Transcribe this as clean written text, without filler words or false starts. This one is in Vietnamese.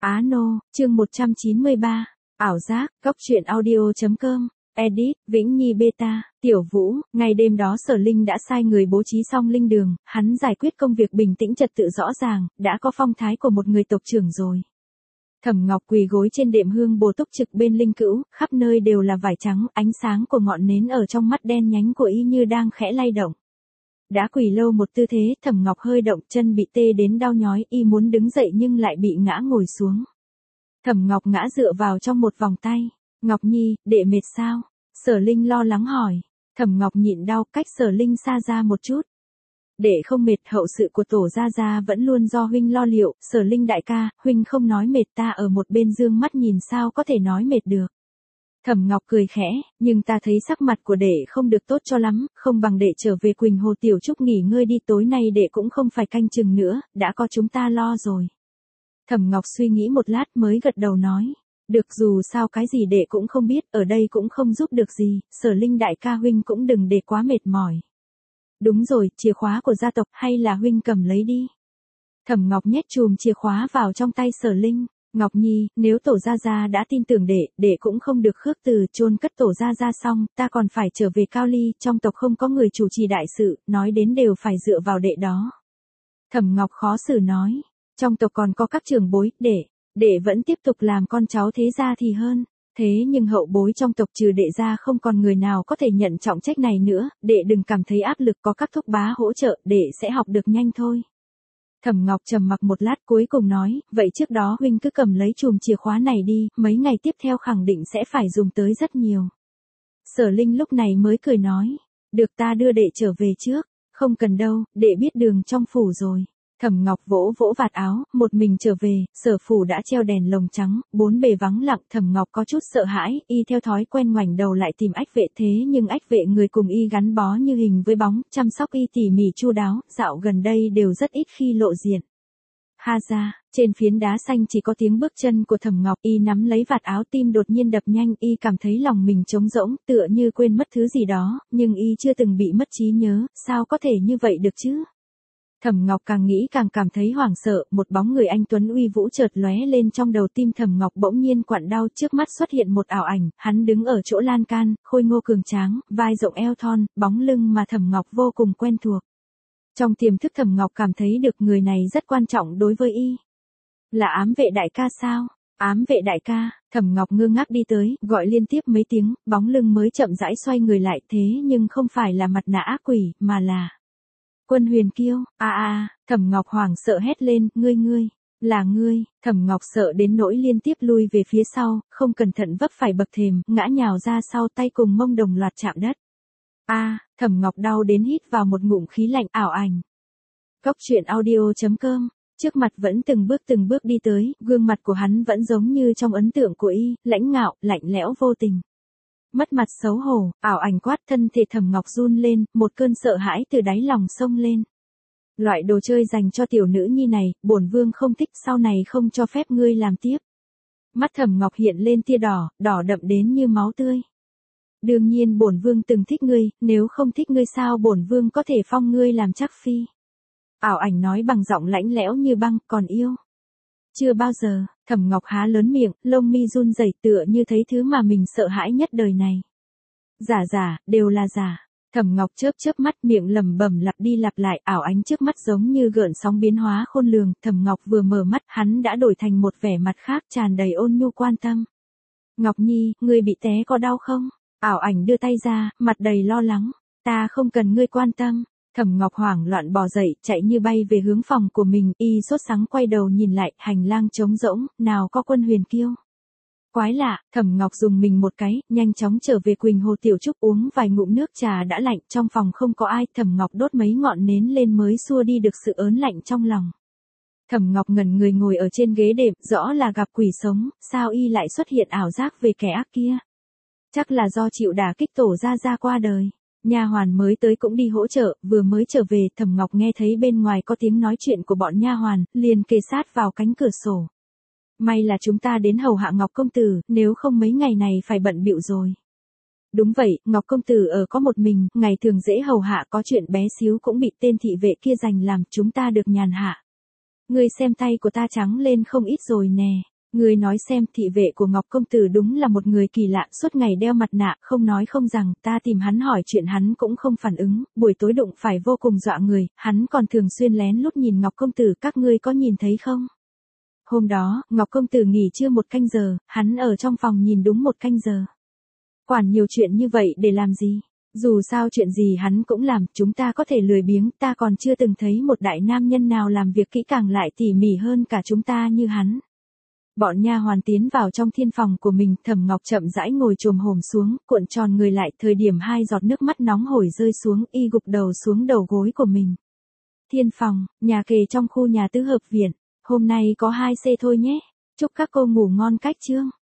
Á Nô, chương 193, ảo giác, góc truyện audio.com, edit, Vĩnh Nhi Beta, Tiểu Vũ, ngày đêm đó Sở Linh đã sai người bố trí xong linh đường, hắn giải quyết công việc bình tĩnh trật tự rõ ràng, đã có phong thái của một người tộc trưởng rồi. Thẩm Ngọc quỳ gối trên đệm hương bồ túc trực bên linh cữu, khắp nơi đều là vải trắng, ánh sáng của ngọn nến ở trong mắt đen nhánh của y như đang khẽ lay động. Đã quỳ lâu một tư thế, Thẩm Ngọc hơi động, chân bị tê đến đau nhói, y muốn đứng dậy nhưng lại bị ngã ngồi xuống. Thẩm Ngọc ngã dựa vào trong một vòng tay. Ngọc Nhi, đệ mệt sao? Sở Linh lo lắng hỏi. Thẩm Ngọc nhịn đau, cách Sở Linh xa ra một chút. Đệ không mệt, hậu sự của tổ gia gia vẫn luôn do huynh lo liệu. Sở Linh đại ca, huynh không nói mệt, ta ở một bên dương mắt nhìn sao có thể nói mệt được. Thẩm Ngọc cười khẽ, nhưng ta thấy sắc mặt của đệ không được tốt cho lắm, không bằng đệ trở về Quỳnh Hồ Tiểu Trúc nghỉ ngơi đi, tối nay đệ cũng không phải canh chừng nữa, đã có chúng ta lo rồi. Thẩm Ngọc suy nghĩ một lát mới gật đầu nói, được, dù sao cái gì đệ cũng không biết, ở đây cũng không giúp được gì, Sở Linh đại ca huynh cũng đừng để quá mệt mỏi. Đúng rồi, chìa khóa của gia tộc hay là huynh cầm lấy đi. Thẩm Ngọc nhét chùm chìa khóa vào trong tay Sở Linh. Ngọc Nhi, nếu tổ gia gia đã tin tưởng đệ cũng không được khước từ, chôn cất tổ gia gia xong, ta còn phải trở về Cao Ly, trong tộc không có người chủ trì đại sự, nói đến đều phải dựa vào đệ đó. Thẩm Ngọc khó xử nói, trong tộc còn có các trưởng bối, đệ vẫn tiếp tục làm con cháu thế gia thì hơn. Thế nhưng hậu bối trong tộc trừ đệ ra không còn người nào có thể nhận trọng trách này nữa, đệ đừng cảm thấy áp lực, có các thúc bá hỗ trợ, đệ sẽ học được nhanh thôi. Thẩm Ngọc trầm mặc một lát cuối cùng nói, vậy trước đó huynh cứ cầm lấy chùm chìa khóa này đi, mấy ngày tiếp theo khẳng định sẽ phải dùng tới rất nhiều. Sở Linh lúc này mới cười nói, được, ta đưa đệ trở về trước, không cần đâu, đệ biết đường trong phủ rồi. Thẩm Ngọc vỗ vỗ vạt áo, một mình trở về, Sở phủ đã treo đèn lồng trắng, bốn bề vắng lặng, Thẩm Ngọc có chút sợ hãi, y theo thói quen ngoảnh đầu lại tìm Ách Vệ, thế nhưng Ách Vệ người cùng y gắn bó như hình với bóng, chăm sóc y tỉ mỉ chu đáo, dạo gần đây đều rất ít khi lộ diện. Ha ra, trên phiến đá xanh chỉ có tiếng bước chân của Thẩm Ngọc, y nắm lấy vạt áo, tim đột nhiên đập nhanh, y cảm thấy lòng mình trống rỗng, tựa như quên mất thứ gì đó, nhưng y chưa từng bị mất trí nhớ, sao có thể như vậy được chứ? Thẩm Ngọc càng nghĩ càng cảm thấy hoảng sợ, một bóng người anh tuấn uy vũ chợt lóe lên trong đầu, tim Thẩm Ngọc bỗng nhiên quặn đau, trước mắt xuất hiện một ảo ảnh, hắn đứng ở chỗ lan can, khôi ngô cường tráng, vai rộng eo thon, bóng lưng mà Thẩm Ngọc vô cùng quen thuộc. Trong tiềm thức Thẩm Ngọc cảm thấy được người này rất quan trọng đối với y. Là Ám Vệ đại ca sao? Ám Vệ đại ca, Thẩm Ngọc ngơ ngác đi tới, gọi liên tiếp mấy tiếng, bóng lưng mới chậm rãi xoay người lại, thế nhưng không phải là mặt nạ ác quỷ, mà là Quân Huyền Kiêu. Thẩm Ngọc hoảng sợ hét lên, ngươi, là ngươi. Thẩm Ngọc sợ đến nỗi liên tiếp lui về phía sau, không cẩn thận vấp phải bậc thềm, ngã nhào ra sau, tay cùng mông đồng loạt chạm đất. Thẩm Ngọc đau đến hít vào một ngụm khí lạnh. Ảo ảnh. Góc truyện audio.com. Trước mặt vẫn từng bước đi tới, gương mặt của hắn vẫn giống như trong ấn tượng của y, lãnh ngạo, lạnh lẽo vô tình. Mất mặt xấu hổ, ảo ảnh quát, thân thể Thẩm Ngọc run lên, một cơn sợ hãi từ đáy lòng xông lên. Loại đồ chơi dành cho tiểu nữ nhi này, bổn vương không thích, sau này không cho phép ngươi làm tiếp. Mắt Thẩm Ngọc hiện lên tia đỏ, đỏ đậm đến như máu tươi. Đương nhiên bổn vương từng thích ngươi, nếu không thích ngươi sao bổn vương có thể phong ngươi làm trắc phi. Ảo ảnh nói bằng giọng lạnh lẽo như băng, còn yêu. Chưa bao giờ. Thẩm Ngọc há lớn miệng, lông mi run rẩy, tựa như thấy thứ mà mình sợ hãi nhất đời này. Giả, đều là giả. Thẩm Ngọc chớp mắt, miệng lẩm bẩm lặp đi lặp lại, ảo ánh trước mắt giống như gợn sóng biến hóa khôn lường, Thẩm Ngọc vừa mở mắt, hắn đã đổi thành một vẻ mặt khác tràn đầy ôn nhu quan tâm. Ngọc Nhi, ngươi bị té có đau không? Ảo ảnh đưa tay ra, mặt đầy lo lắng. Ta không cần ngươi quan tâm. Thẩm Ngọc hoảng loạn bò dậy, chạy như bay về hướng phòng của mình, y sốt sắng quay đầu nhìn lại, hành lang trống rỗng, nào có Quân Huyền Kiêu. Quái lạ, Thẩm Ngọc dùng mình một cái, nhanh chóng trở về Quỳnh Hồ Tiểu Trúc uống vài ngụm nước trà đã lạnh, trong phòng không có ai, Thẩm Ngọc đốt mấy ngọn nến lên mới xua đi được sự ớn lạnh trong lòng. Thẩm Ngọc ngẩn người ngồi ở trên ghế đệm, rõ là gặp quỷ sống, sao y lại xuất hiện ảo giác về kẻ ác kia? Chắc là do chịu đả kích tổ gia qua đời. Nha hoàn mới tới cũng đi hỗ trợ, vừa mới trở về, Thẩm Ngọc nghe thấy bên ngoài có tiếng nói chuyện của bọn nha hoàn, liền kề sát vào cánh cửa sổ. May là chúng ta đến hầu hạ Ngọc công tử, nếu không mấy ngày này phải bận bịu rồi. Đúng vậy, Ngọc công tử ở có một mình, ngày thường dễ hầu hạ, có chuyện bé xíu cũng bị tên thị vệ kia giành làm, chúng ta được nhàn hạ. Ngươi xem tay của ta trắng lên không ít rồi nè. Ngươi nói xem, thị vệ của Ngọc công tử đúng là một người kỳ lạ, suốt ngày đeo mặt nạ, không nói không rằng, ta tìm hắn hỏi chuyện hắn cũng không phản ứng, buổi tối đụng phải vô cùng dọa người, hắn còn thường xuyên lén lút nhìn Ngọc công tử, các ngươi có nhìn thấy không? Hôm đó, Ngọc công tử nghỉ trưa 1 canh giờ, hắn ở trong phòng nhìn đúng 1 canh giờ. Quản nhiều chuyện như vậy để làm gì? Dù sao chuyện gì hắn cũng làm, chúng ta có thể lười biếng, ta còn chưa từng thấy một đại nam nhân nào làm việc kỹ càng lại tỉ mỉ hơn cả chúng ta như hắn. Bọn nha hoàn tiến vào trong thiên phòng của mình, Thẩm Ngọc chậm rãi ngồi chồm hổm xuống, cuộn tròn người lại, thời điểm 2 giọt nước mắt nóng hổi rơi xuống, y gục đầu xuống đầu gối của mình. Thiên phòng, nhà kề trong khu nhà tứ hợp viện, hôm nay có 2 C thôi nhé. Chúc các cô ngủ ngon cách chương.